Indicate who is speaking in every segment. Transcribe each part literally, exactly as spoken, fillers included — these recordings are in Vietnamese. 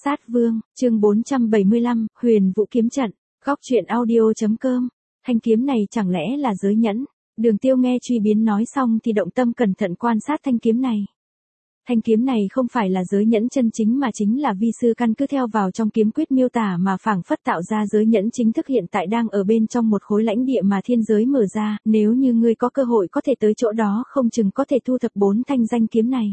Speaker 1: Sát Vương, chương bốn trăm bảy mươi lăm, Huyền Vũ kiếm trận, góc truyện audio.com. Thanh kiếm này chẳng lẽ là giới nhẫn? Đường Tiêu nghe Truy Biến nói xong thì động tâm cẩn thận quan sát thanh kiếm này. Thanh kiếm này không phải là giới nhẫn chân chính mà chính là vi sư căn cứ theo vào trong kiếm quyết miêu tả mà phảng phất tạo ra giới nhẫn chính thức hiện tại đang ở bên trong một khối lãnh địa mà thiên giới mở ra, nếu như ngươi có cơ hội có thể tới chỗ đó không chừng có thể thu thập bốn thanh danh kiếm này.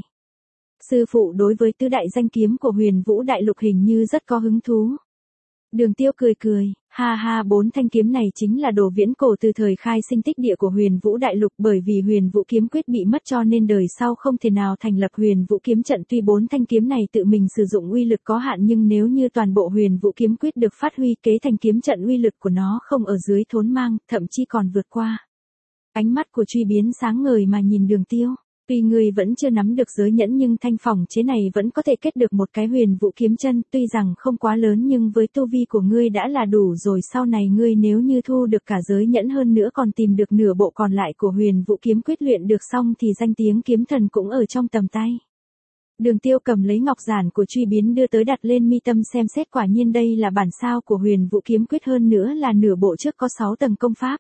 Speaker 1: Sư phụ đối với tứ đại danh kiếm của Huyền Vũ Đại Lục hình như rất có hứng thú. Đường Tiêu cười cười, ha ha, bốn thanh kiếm này chính là đồ viễn cổ từ thời khai sinh tích địa của Huyền Vũ Đại Lục, bởi vì Huyền Vũ kiếm quyết bị mất cho nên đời sau không thể nào thành lập Huyền Vũ kiếm trận. Tuy bốn thanh kiếm này tự mình sử dụng uy lực có hạn nhưng nếu như toàn bộ Huyền Vũ kiếm quyết được phát huy kế thành kiếm trận, uy lực của nó không ở dưới thốn mang, thậm chí còn vượt qua. Ánh mắt của Truy Biến sáng ngời mà nhìn Đường Tiêu. Tuy ngươi vẫn chưa nắm được giới nhẫn nhưng thanh phòng chế này vẫn có thể kết được một cái Huyền Vũ kiếm chân, tuy rằng không quá lớn nhưng với tu vi của ngươi đã là đủ rồi, sau này ngươi nếu như thu được cả giới nhẫn hơn nữa còn tìm được nửa bộ còn lại của Huyền Vũ kiếm quyết luyện được xong thì danh tiếng kiếm thần cũng ở trong tầm tay. Đường Tiêu cầm lấy ngọc giản của Truy Biến đưa tới đặt lên mi tâm xem xét, quả nhiên đây là bản sao của Huyền Vũ kiếm quyết, hơn nữa là nửa bộ trước có sáu tầng công pháp.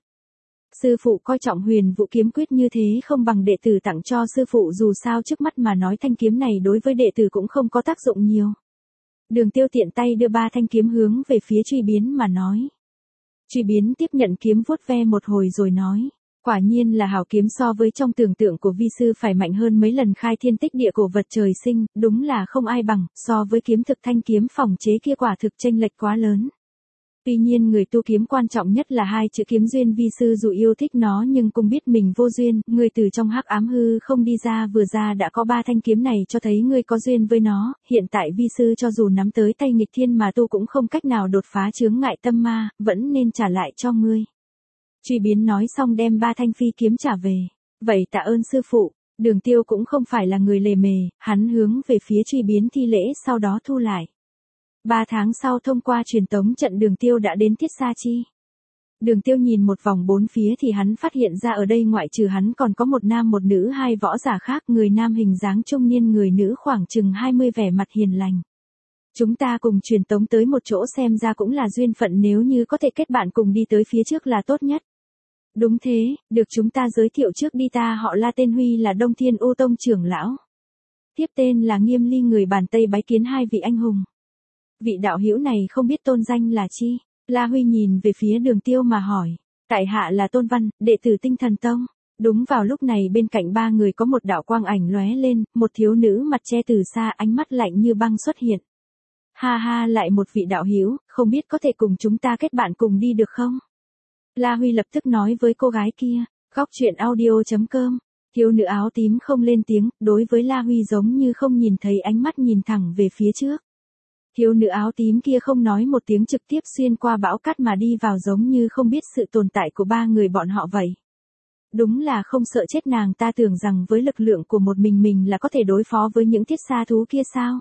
Speaker 1: Sư phụ coi trọng Huyền Vũ kiếm quyết như thế không bằng đệ tử tặng cho sư phụ, dù sao trước mắt mà nói thanh kiếm này đối với đệ tử cũng không có tác dụng nhiều. Đường Tiêu tiện tay đưa ba thanh kiếm hướng về phía Truy Biến mà nói. Truy Biến tiếp nhận kiếm vuốt ve một hồi rồi nói, quả nhiên là hảo kiếm, so với trong tưởng tượng của vi sư phải mạnh hơn mấy lần khai thiên tích địa cổ vật trời sinh, đúng là không ai bằng, so với kiếm thực thanh kiếm phòng chế kia quả thực chênh lệch quá lớn. Tuy nhiên người tu kiếm quan trọng nhất là hai chữ kiếm duyên, vi sư dù yêu thích nó nhưng cũng biết mình vô duyên, người từ trong hắc ám hư không đi ra vừa ra đã có ba thanh kiếm này cho thấy ngươi có duyên với nó, hiện tại vi sư cho dù nắm tới tay nghịch thiên mà tu cũng không cách nào đột phá chướng ngại tâm ma, vẫn nên trả lại cho ngươi. Truy Biến nói xong đem ba thanh phi kiếm trả về. Vậy tạ ơn sư phụ. Đường Tiêu cũng không phải là người lề mề, hắn hướng về phía Truy Biến thi lễ sau đó thu lại. Ba tháng sau thông qua truyền tống trận Đường Tiêu đã đến Thiết Sa Chi. Đường Tiêu nhìn một vòng bốn phía thì hắn phát hiện ra ở đây ngoại trừ hắn còn có một nam một nữ hai võ giả khác, người nam hình dáng trung niên, người nữ khoảng chừng hai mươi, vẻ mặt hiền lành. Chúng ta cùng truyền tống tới một chỗ, xem ra cũng là duyên phận, nếu như có thể kết bạn cùng đi tới phía trước là tốt nhất. Đúng thế, được, chúng ta giới thiệu trước đi, ta họ La, tên Huy, là Đông Thiên U Tông trưởng lão. Tiếp tên là Nghiêm Ly, người bàn Tây bái kiến hai vị anh hùng. Vị đạo hữu này không biết tôn danh là chi? La Huy nhìn về phía Đường Tiêu mà hỏi. Tại hạ là Tôn Văn, đệ tử Tinh Thần Tông. Đúng vào lúc này bên cạnh ba người có một đạo quang ảnh lóe lên, một thiếu nữ mặt che từ xa, ánh mắt lạnh như băng xuất hiện. Ha ha, lại một vị đạo hữu, không biết có thể cùng chúng ta kết bạn cùng đi được không? La Huy lập tức nói với cô gái kia. Góc truyện audio.com. Thiếu nữ áo tím không lên tiếng, đối với La Huy giống như không nhìn thấy, ánh mắt nhìn thẳng về phía trước. Thiếu nữ áo tím kia không nói một tiếng, trực tiếp xuyên qua bão cát mà đi vào, giống như không biết sự tồn tại của ba người bọn họ vậy. Đúng là không sợ chết, nàng ta tưởng rằng với lực lượng của một mình mình là có thể đối phó với những thiết sa thú kia sao?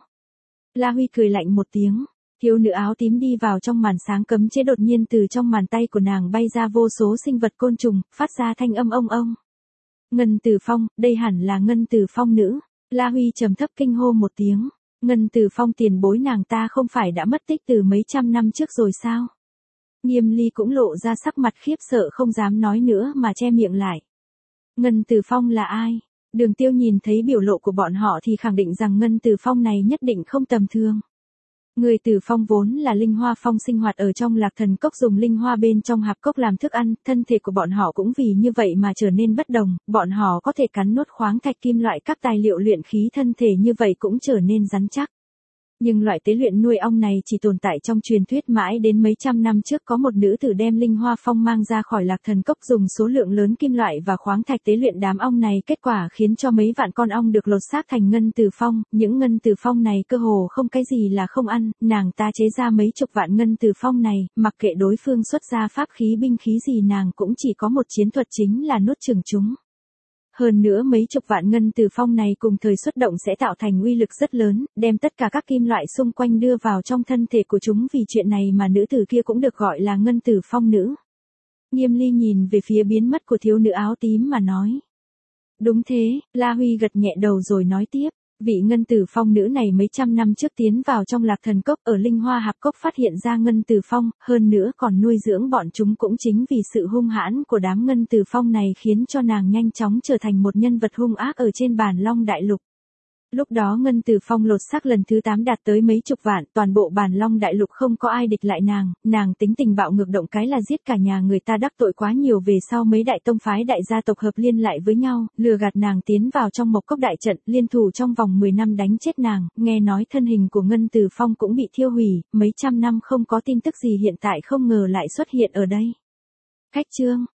Speaker 1: La Huy cười lạnh một tiếng. Thiếu nữ áo tím đi vào trong màn sáng cấm chế, đột nhiên từ trong bàn tay của nàng bay ra vô số sinh vật côn trùng, phát ra thanh âm ông ông. Ngân Tử Phong, đây hẳn là Ngân Tử Phong nữ. La Huy trầm thấp kinh hô một tiếng. Ngân Tử Phong tiền bối, nàng ta không phải đã mất tích từ mấy trăm năm trước rồi sao? Nghiêm Ly cũng lộ ra sắc mặt khiếp sợ, không dám nói nữa mà che miệng lại. Ngân Tử Phong là ai? Đường Tiêu nhìn thấy biểu lộ của bọn họ thì khẳng định rằng Ngân Tử Phong này nhất định không tầm thường. Người Tử Phong vốn là linh hoa phong, sinh hoạt ở trong Lạc Thần Cốc, dùng linh hoa bên trong hạp cốc làm thức ăn, thân thể của bọn họ cũng vì như vậy mà trở nên bất đồng, bọn họ có thể cắn nuốt khoáng thạch, kim loại, các tài liệu luyện khí, thân thể như vậy cũng trở nên rắn chắc. Nhưng loại tế luyện nuôi ong này chỉ tồn tại trong truyền thuyết, mãi đến mấy trăm năm trước có một nữ tử đem linh hoa phong mang ra khỏi Lạc Thần Cốc, dùng số lượng lớn kim loại và khoáng thạch tế luyện đám ong này, kết quả khiến cho mấy vạn con ong được lột xác thành Ngân Tử Phong. Những Ngân Tử Phong này cơ hồ không cái gì là không ăn, nàng ta chế ra mấy chục vạn Ngân Tử Phong này, mặc kệ đối phương xuất ra pháp khí binh khí gì nàng cũng chỉ có một chiến thuật, chính là nuốt chửng chúng. Hơn nữa mấy chục vạn Ngân Tử Phong này cùng thời xuất động sẽ tạo thành uy lực rất lớn, đem tất cả các kim loại xung quanh đưa vào trong thân thể của chúng, vì chuyện này mà nữ tử kia cũng được gọi là Ngân Tử Phong nữ. Nghiêm Ly nhìn về phía biến mất của thiếu nữ áo tím mà nói. Đúng thế, La Huy gật nhẹ đầu rồi nói tiếp. Vị Ngân Tử Phong nữ này mấy trăm năm trước tiến vào trong Lạc Thần Cốc ở Linh Hoa Hạp Cốc phát hiện ra Ngân Tử Phong, hơn nữa còn nuôi dưỡng bọn chúng, cũng chính vì sự hung hãn của đám Ngân Tử Phong này khiến cho nàng nhanh chóng trở thành một nhân vật hung ác ở trên Bàn Long Đại Lục. Lúc đó Ngân Tử Phong lột xác lần thứ tám đạt tới mấy chục vạn, toàn bộ Bàn Long Đại Lục không có ai địch lại nàng, nàng tính tình bạo ngược, động cái là giết cả nhà người ta, đắc tội quá nhiều, về sau mấy đại tông phái đại gia tộc hợp liên lại với nhau, lừa gạt nàng tiến vào trong Mộc Cốc đại trận, liên thủ trong vòng mười năm đánh chết nàng, nghe nói thân hình của Ngân Tử Phong cũng bị thiêu hủy, mấy trăm năm không có tin tức gì hiện tại không ngờ lại xuất hiện ở đây. Khách chương